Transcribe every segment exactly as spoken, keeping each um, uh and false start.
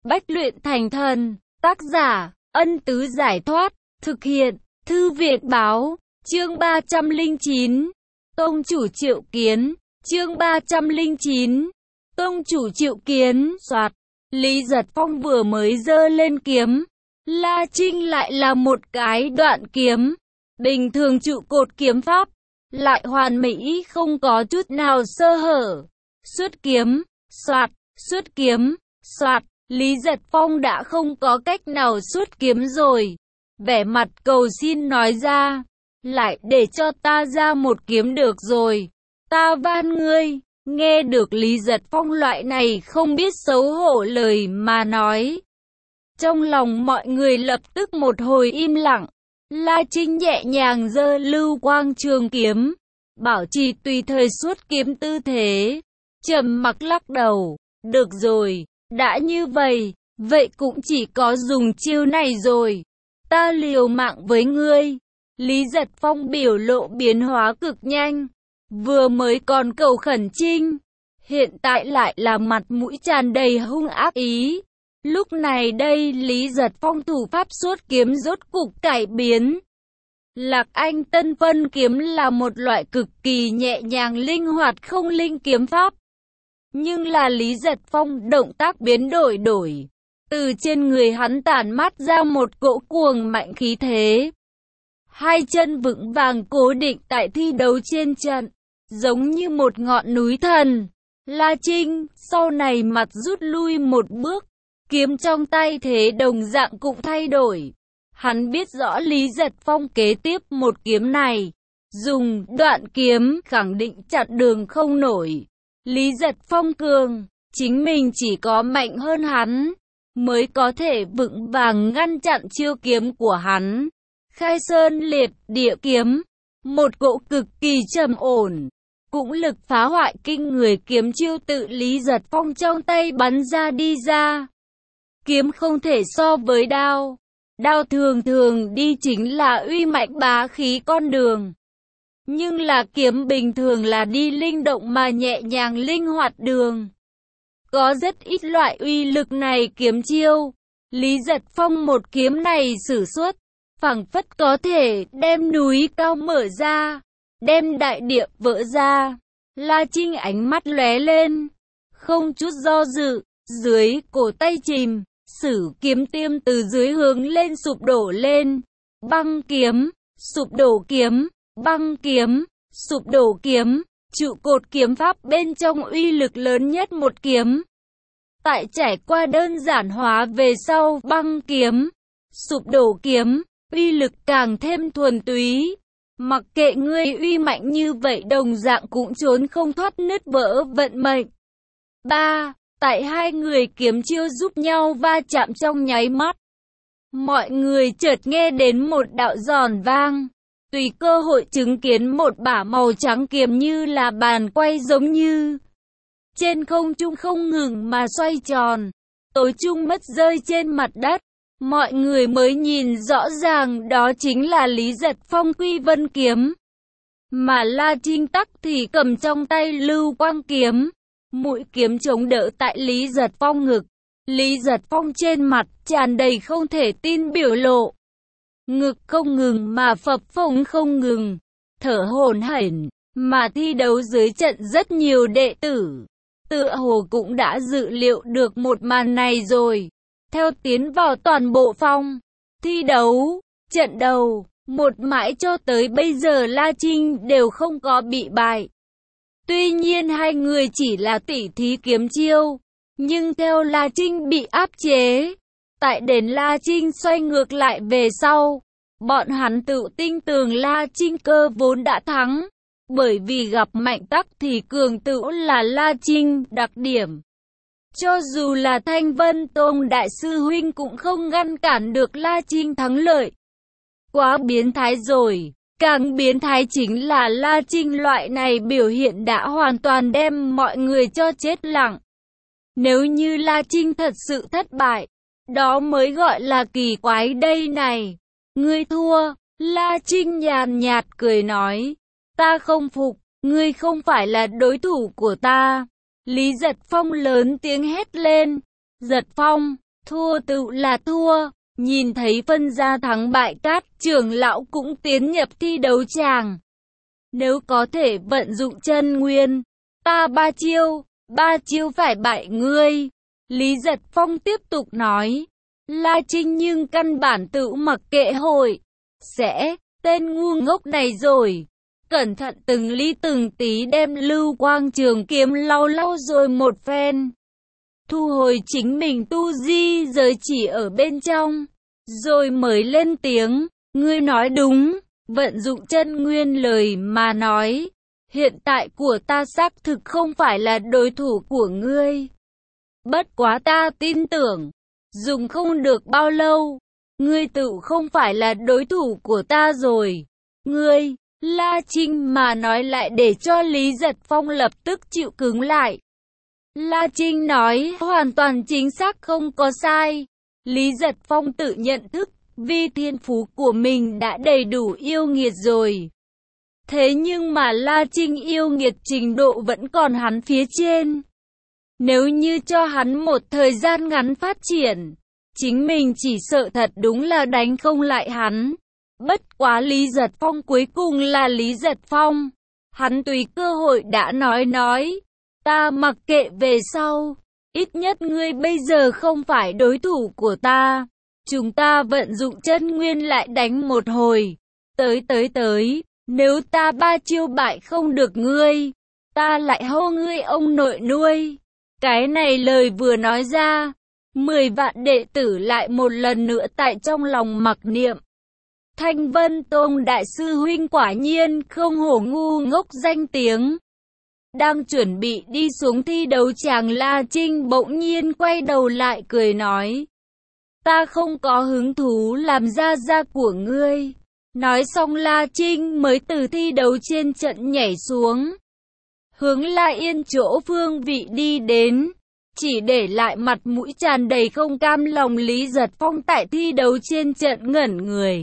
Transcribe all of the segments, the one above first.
Bách luyện thành thần. Tác giả, Ân Tứ Giải Thoát. Thực hiện, Thư Viện Báo. Chương ba trăm lẻ chín. Tông chủ triệu kiến. Chương ba trăm lẻ chín. Tông chủ triệu kiến. Soạt. Lý Giật Phong vừa mới giơ lên kiếm. La Trinh lại là một cái đoạn kiếm. Bình thường trụ cột kiếm pháp. Lại hoàn mỹ không có chút nào sơ hở. Xuất kiếm. Soạt. Xuất kiếm. Soạt. Lý Giật Phong đã không có cách nào xuất kiếm rồi. Vẻ mặt cầu xin nói ra. Lại để cho ta ra một kiếm được rồi. Ta van ngươi. Nghe được Lý Giật Phong loại này không biết xấu hổ lời mà nói. Trong lòng mọi người lập tức một hồi im lặng. La Trinh nhẹ nhàng giơ lưu quang trường kiếm. Bảo trì tùy thời xuất kiếm tư thế. Trầm mặc lắc đầu. Được rồi, đã như vậy, vậy cũng chỉ có dùng chiêu này rồi. Ta liều mạng với ngươi. Lý Giật Phong biểu lộ biến hóa cực nhanh. Vừa mới còn cầu khẩn trinh. Hiện tại lại là mặt mũi tràn đầy hung ác ý. Lúc này đây Lý Giật Phong thủ pháp xuất kiếm rốt cục cải biến. Lạc Anh Tân Vân kiếm là một loại cực kỳ nhẹ nhàng linh hoạt không linh kiếm pháp. Nhưng là Lý Giật Phong động tác biến đổi đổi. Từ trên người hắn tản mát ra một cỗ cuồng mạnh khí thế. Hai chân vững vàng cố định tại thi đấu trên trận. Giống như một ngọn núi thần. La Trinh sau này mặt rút lui một bước. Kiếm trong tay thế đồng dạng cũng thay đổi. Hắn biết rõ Lý Giật Phong kế tiếp một kiếm này. Dùng đoạn kiếm khẳng định chặn đường không nổi. Lý Giật Phong cường, chính mình chỉ có mạnh hơn hắn, mới có thể vững vàng ngăn chặn chiêu kiếm của hắn. Khai sơn liệt địa kiếm, một cỗ cực kỳ trầm ổn, cũng lực phá hoại kinh người kiếm chiêu tự Lý Giật Phong trong tay bắn ra đi ra. Kiếm không thể so với đao, đao thường thường đi chính là uy mạnh bá khí con đường. Nhưng là kiếm bình thường là đi linh động mà nhẹ nhàng linh hoạt đường. Có rất ít loại uy lực này kiếm chiêu. Lý Giật Phong một kiếm này sử xuất, phảng phất có thể đem núi cao mở ra, đem đại địa vỡ ra. La Trinh ánh mắt lóe lên, không chút do dự, dưới cổ tay chìm, sử kiếm tiêm từ dưới hướng lên sụp đổ lên. Băng kiếm, sụp đổ kiếm. Băng kiếm, sụp đổ kiếm, trụ cột kiếm pháp bên trong uy lực lớn nhất một kiếm. Tại trải qua đơn giản hóa về sau băng kiếm, sụp đổ kiếm, uy lực càng thêm thuần túy. Mặc kệ ngươi uy mạnh như vậy đồng dạng cũng trốn không thoát nứt vỡ vận mệnh. ba. Tại hai người kiếm chiêu giúp nhau va chạm trong nháy mắt. Mọi người chợt nghe đến một đạo giòn vang. Tùy cơ hội chứng kiến một bả màu trắng kiếm như là bàn quay giống như trên không trung không ngừng mà xoay tròn, tối trung mất rơi trên mặt đất. Mọi người mới nhìn rõ ràng đó chính là Lý Giật Phong Quy Vân kiếm. Mà La Trinh Tắc thì cầm trong tay lưu quang kiếm, mũi kiếm chống đỡ tại Lý Giật Phong ngực. Lý Giật Phong trên mặt tràn đầy không thể tin biểu lộ. Ngực không ngừng mà phập phồng không ngừng, thở hổn hển, mà thi đấu dưới trận rất nhiều đệ tử. Tựa hồ cũng đã dự liệu được một màn này rồi. Theo tiến vào toàn bộ phòng thi đấu, trận đầu, một mãi cho tới bây giờ La Trinh đều không có bị bại. Tuy nhiên hai người chỉ là tỉ thí kiếm chiêu, nhưng theo La Trinh bị áp chế. Tại đền La Trinh xoay ngược lại về sau, bọn hắn tự tin tưởng La Trinh cơ vốn đã thắng. Bởi vì gặp mạnh tắc thì cường tự là La Trinh đặc điểm. Cho dù là Thanh Vân Tông Đại sư Huynh cũng không ngăn cản được La Trinh thắng lợi. Quá biến thái rồi. Càng biến thái chính là La Trinh loại này biểu hiện đã hoàn toàn đem mọi người cho chết lặng. Nếu như La Trinh thật sự thất bại, đó mới gọi là kỳ quái đây này. Ngươi thua, La Trinh nhàn nhạt cười nói. Ta không phục, ngươi không phải là đối thủ của ta. Lý Giật Phong lớn tiếng hét lên. Giật Phong, thua tự là thua. Nhìn thấy phân ra thắng bại, Cát trưởng lão cũng tiến nhập thi đấu tràng. Nếu có thể vận dụng chân nguyên, ta ba chiêu, ba chiêu phải bại ngươi. Lý Giật Phong tiếp tục nói. La Trinh nhưng căn bản tự mặc kệ hội. Sẽ, tên ngu ngốc này rồi. Cẩn thận từng ly từng tí đem Lưu Quang trường kiếm lau lau rồi một phen. Thu hồi chính mình tu di giới chỉ ở bên trong. Rồi mới lên tiếng. Ngươi nói đúng, vận dụng chân nguyên lời mà nói. Hiện tại của ta xác thực không phải là đối thủ của ngươi. Bất quá ta tin tưởng, dùng không được bao lâu, ngươi tự không phải là đối thủ của ta rồi. Ngươi, La Trinh mà nói lại để cho Lý Giật Phong lập tức chịu cứng lại. La Trinh nói hoàn toàn chính xác, không có sai. Lý Giật Phong tự nhận thức, vì thiên phú của mình đã đầy đủ yêu nghiệt rồi. Thế nhưng mà La Trinh yêu nghiệt trình độ vẫn còn hắn phía trên. Nếu như cho hắn một thời gian ngắn phát triển, chính mình chỉ sợ thật đúng là đánh không lại hắn. Bất quá Lý Giật Phong cuối cùng là Lý Giật Phong. Hắn tùy cơ hội đã nói nói. Ta mặc kệ về sau. Ít nhất ngươi bây giờ không phải đối thủ của ta. Chúng ta vận dụng chân nguyên lại đánh một hồi. Tới tới tới. Nếu ta ba chiêu bại không được ngươi, ta lại hô ngươi ông nội nuôi. Cái này lời vừa nói ra, mười vạn đệ tử lại một lần nữa tại trong lòng mặc niệm. Thanh Vân Tông đại sư huynh quả nhiên không hổ ngu ngốc danh tiếng. Đang chuẩn bị đi xuống thi đấu tràng, La Trinh bỗng nhiên quay đầu lại cười nói. Ta không có hứng thú làm gia gia của ngươi. Nói xong La Trinh mới từ thi đấu trên trận nhảy xuống. Hướng La Yên chỗ Phương Vị đi đến. Chỉ để lại mặt mũi tràn đầy không cam lòng Lý Giật Phong tại thi đấu trên trận ngẩn người.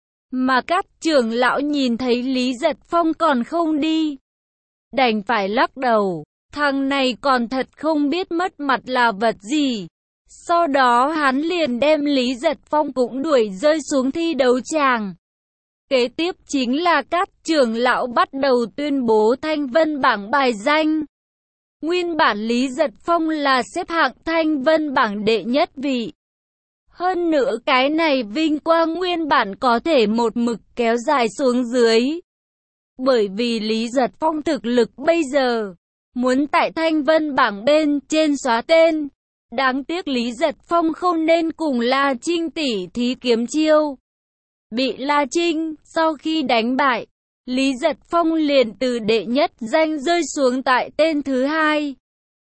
Mà các trưởng lão nhìn thấy Lý Giật Phong còn không đi, đành phải lắc đầu. Thằng này còn thật không biết mất mặt là vật gì. Sau đó hắn liền đem Lý Giật Phong cũng đuổi rơi xuống thi đấu tràng. Kế tiếp chính là các trưởng lão bắt đầu tuyên bố Thanh Vân bảng bài danh. Nguyên bản Lý Giật Phong là xếp hạng Thanh Vân bảng đệ nhất vị. Hơn nữa cái này vinh quang nguyên bản có thể một mực kéo dài xuống dưới. Bởi vì Lý Giật Phong thực lực bây giờ, muốn tại Thanh Vân bảng bên trên xóa tên. Đáng tiếc Lý Giật Phong không nên cùng La Trinh tỉ thí kiếm chiêu. Bị La Trinh, sau khi đánh bại, Lý Giật Phong liền từ đệ nhất danh rơi xuống tại tên thứ hai.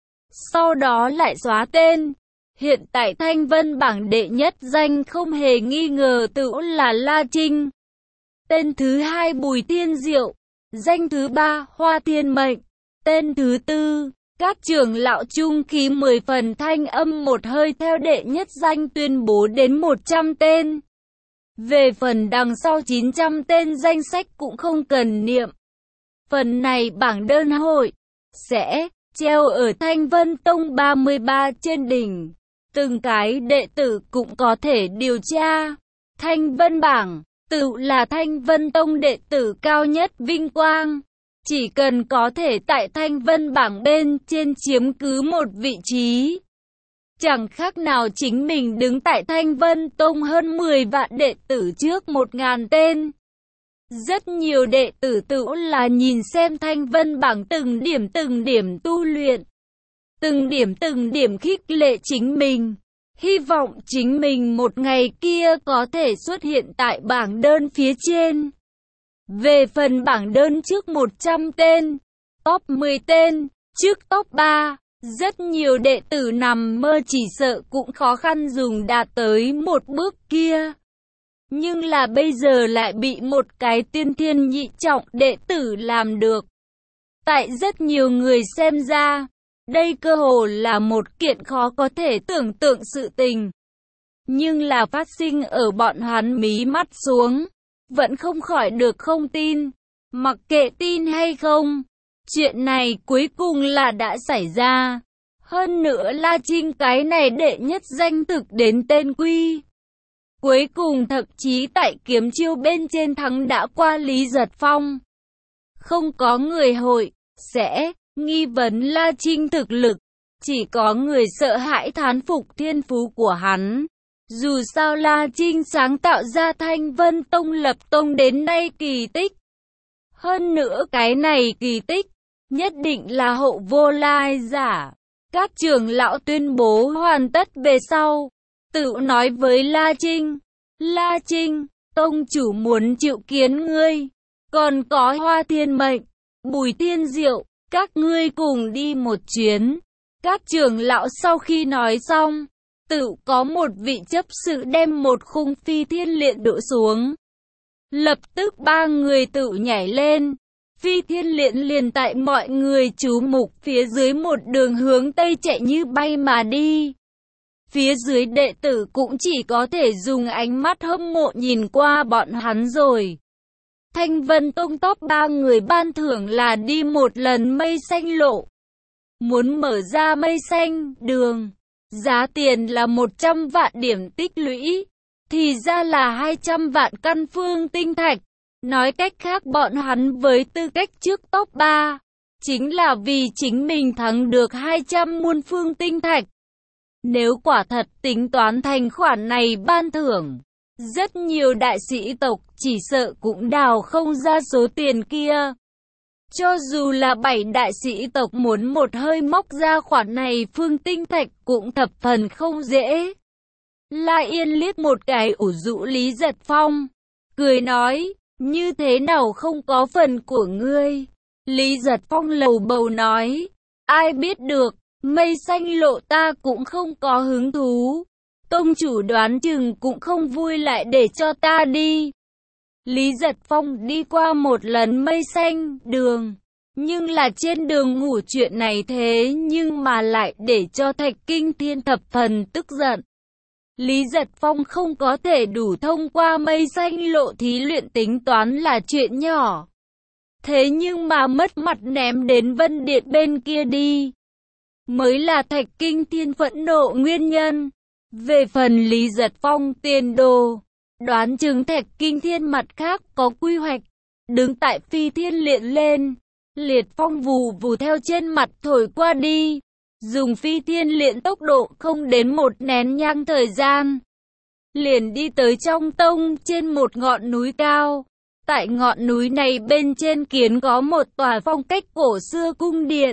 Sau đó lại xóa tên. Hiện tại Thanh Vân bảng đệ nhất danh không hề nghi ngờ tự là La Trinh. Tên thứ hai Bùi Thiên Diệu. Danh thứ ba Hoa Thiên Mệnh. Tên thứ tư, các trưởng lão trung khí mười phần thanh âm một hơi theo đệ nhất danh tuyên bố đến một trăm tên. Về phần đằng sau chín trăm tên danh sách cũng không cần niệm. Phần này bảng đơn hội sẽ treo ở Thanh Vân Tông ba mươi ba trên đỉnh. Từng cái đệ tử cũng có thể điều tra. Thanh Vân bảng, tự là Thanh Vân Tông đệ tử cao nhất vinh quang. Chỉ cần có thể tại Thanh Vân bảng bên trên chiếm cứ một vị trí, chẳng khác nào chính mình đứng tại Thanh Vân Tông hơn mười vạn đệ tử trước một ngàn tên. Rất nhiều đệ tử tự là nhìn xem Thanh Vân bảng từng điểm từng điểm tu luyện. Từng điểm từng điểm khích lệ chính mình. Hy vọng chính mình một ngày kia có thể xuất hiện tại bảng đơn phía trên. Về phần bảng đơn trước một trăm tên, top mười tên, trước top ba, rất nhiều đệ tử nằm mơ chỉ sợ cũng khó khăn dùng đạt tới một bước kia. Nhưng là bây giờ lại bị một cái tiên thiên nhị trọng đệ tử làm được. Tại rất nhiều người xem ra, đây cơ hồ là một kiện khó có thể tưởng tượng sự tình. Nhưng là phát sinh ở bọn hắn mí mắt xuống, vẫn không khỏi được không tin. Mặc kệ tin hay không, chuyện này cuối cùng là đã xảy ra. Hơn nữa La Trinh cái này đệ nhất danh thực đến tên quy. Cuối cùng thậm chí tại kiếm chiêu bên trên thắng đã qua Lý Giật Phong. Không có người hội, sẽ, nghi vấn La Trinh thực lực. Chỉ có người sợ hãi thán phục thiên phú của hắn. Dù sao La Trinh sáng tạo ra Thanh Vân Tông lập tông đến nay kỳ tích. Hơn nữa cái này kỳ tích, nhất định là hậu vô lai giả. Các trưởng lão tuyên bố hoàn tất về sau. Tự nói với La Trinh. La Trinh, tông chủ muốn triệu kiến ngươi. Còn có Hoa Thiên Mệnh, Bùi Thiên Diệu, các ngươi cùng đi một chuyến. Các trưởng lão sau khi nói xong, tự có một vị chấp sự đem một khung phi thiên liện đổ xuống. Lập tức ba người tự nhảy lên. Phi thiên liện liền tại mọi người chú mục phía dưới một đường hướng tây chạy như bay mà đi. Phía dưới đệ tử cũng chỉ có thể dùng ánh mắt hâm mộ nhìn qua bọn hắn rồi. Thanh Vân Tông top ba người ban thưởng là đi một lần mây xanh lộ. Muốn mở ra mây xanh đường, giá tiền là một trăm vạn điểm tích lũy, thì ra là hai trăm vạn căn phương tinh thạch. Nói cách khác bọn hắn với tư cách trước top ba, chính là vì chính mình thắng được hai trăm muôn phương tinh thạch. Nếu quả thật tính toán thành khoản này ban thưởng, rất nhiều đại sĩ tộc chỉ sợ cũng đào không ra số tiền kia. Cho dù là bảy đại sĩ tộc muốn một hơi móc ra khoản này phương tinh thạch cũng thập phần không dễ. La Yên liếc một cái ủ rũ Lý Giật Phong, cười nói, như thế nào không có phần của ngươi. Lý Giật Phong lầu bầu nói, ai biết được, mây xanh lộ ta cũng không có hứng thú. Tông chủ đoán chừng cũng không vui lại để cho ta đi. Lý Giật Phong đi qua một lần mây xanh đường, nhưng là trên đường ngủ chuyện này thế nhưng mà lại để cho Thạch Kinh Thiên thập phần tức giận. Lý Giật Phong không có thể đủ thông qua mây xanh lộ thí luyện tính toán là chuyện nhỏ. Thế nhưng mà mất mặt ném đến Vân Điện bên kia đi, mới là Thạch Kinh Thiên phẫn nộ nguyên nhân. Về phần Lý Giật Phong tiền đồ, đoán chừng Thạch Kinh Thiên mặt khác có quy hoạch, đứng tại phi thiên liện lên, liệt phong vù vù theo trên mặt thổi qua đi, dùng phi thiên liện tốc độ không đến một nén nhang thời gian, liền đi tới trong tông trên một ngọn núi cao. Tại ngọn núi này bên trên kiến có một tòa phong cách cổ xưa cung điện.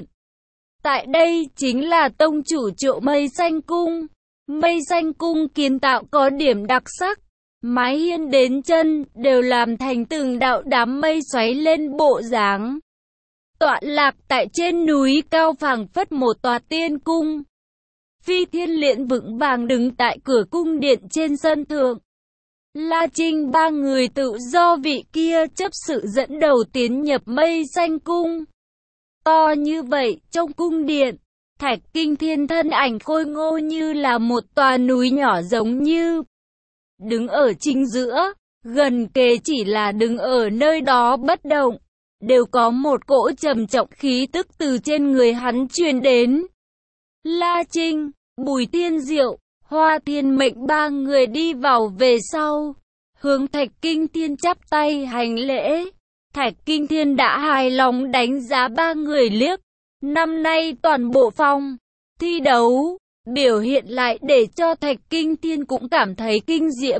Tại đây chính là tông chủ Triệu Mây Xanh Cung. Mây Xanh Cung kiến tạo có điểm đặc sắc, mái hiên đến chân đều làm thành từng đạo đám mây xoáy lên bộ dáng. Tọa lạc tại trên núi cao phảng phất một tòa tiên cung. Phi thiên liện vững vàng đứng tại cửa cung điện trên sân thượng. La Trinh ba người tự do vị kia chấp sự dẫn đầu tiến nhập Mây Xanh Cung. To như vậy trong cung điện, Thạch Kinh Thiên thân ảnh khôi ngô như là một tòa núi nhỏ giống như. Đứng ở chính giữa, gần kề chỉ là đứng ở nơi đó bất động, đều có một cỗ trầm trọng khí tức từ trên người hắn truyền đến. La Trinh, Bùi Thiên Diệu, Hoa Thiên Mệnh ba người đi vào về sau, hướng Thạch Kinh Thiên chắp tay hành lễ. Thạch Kinh Thiên đã hài lòng đánh giá ba người liếc. Năm nay toàn bộ phong thi đấu biểu hiện lại để cho Thạch Kinh Thiên cũng cảm thấy kinh diễm.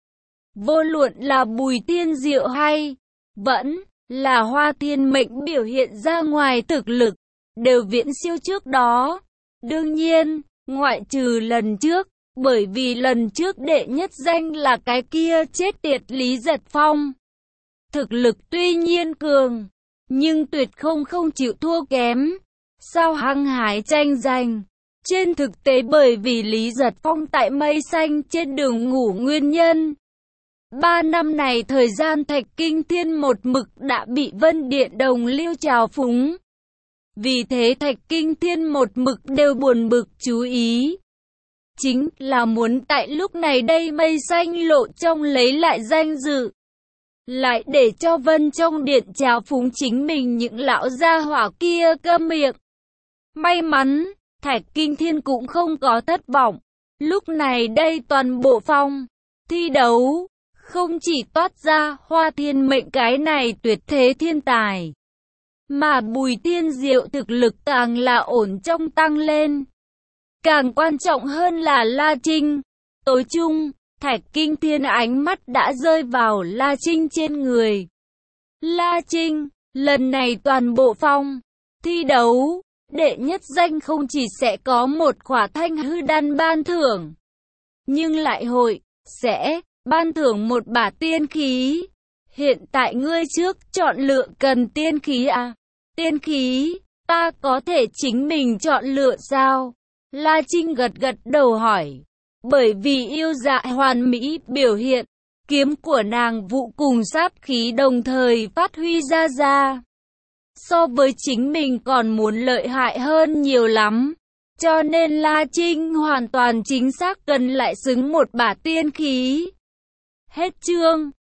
Vô luận là Bùi Thiên Diệu hay vẫn là Hoa Thiên Mệnh biểu hiện ra ngoài thực lực, đều viễn siêu trước đó. Đương nhiên, ngoại trừ lần trước, bởi vì lần trước đệ nhất danh là cái kia chết tiệt Lý Giật Phong. Thực lực tuy nhiên cường, nhưng tuyệt không không chịu thua kém. Sao hăng hái tranh giành? Trên thực tế bởi vì Lý Giật Phong tại Mây Xanh trên đường ngủ nguyên nhân. Ba năm này thời gian Thạch Kinh Thiên một mực đã bị Vân Điện đồng lưu trào phúng. Vì thế Thạch Kinh Thiên một mực đều buồn bực chú ý. Chính là muốn tại lúc này đây Mây Xanh lộ trong lấy lại danh dự. Lại để cho Vân trong điện trào phúng chính mình những lão gia hỏa kia câm miệng. May mắn, Thạch Kinh Thiên cũng không có thất vọng. Lúc này đây toàn bộ phòng thi đấu, không chỉ toát ra Hoa Thiên Mệnh cái này tuyệt thế thiên tài, mà Bùi Thiên Diệu thực lực càng là ổn trong tăng lên. Càng quan trọng hơn là La Trinh. Tối chung, Thạch Kinh Thiên ánh mắt đã rơi vào La Trinh trên người. La Trinh, lần này toàn bộ phòng thi đấu, đệ nhất danh không chỉ sẽ có một khỏa thanh hư đan ban thưởng, nhưng lại hội sẽ ban thưởng một bả tiên khí. Hiện tại ngươi trước chọn lựa cần tiên khí à? Tiên khí, ta có thể chính mình chọn lựa sao? La Trinh gật gật đầu hỏi. Bởi vì yêu dạ hoàn mỹ biểu hiện, kiếm của nàng vụ cùng sát khí đồng thời phát huy ra ra. So với chính mình còn muốn lợi hại hơn nhiều lắm. Cho nên La Trinh hoàn toàn chính xác cần lại xứng một bả tiên khí. Hết chương.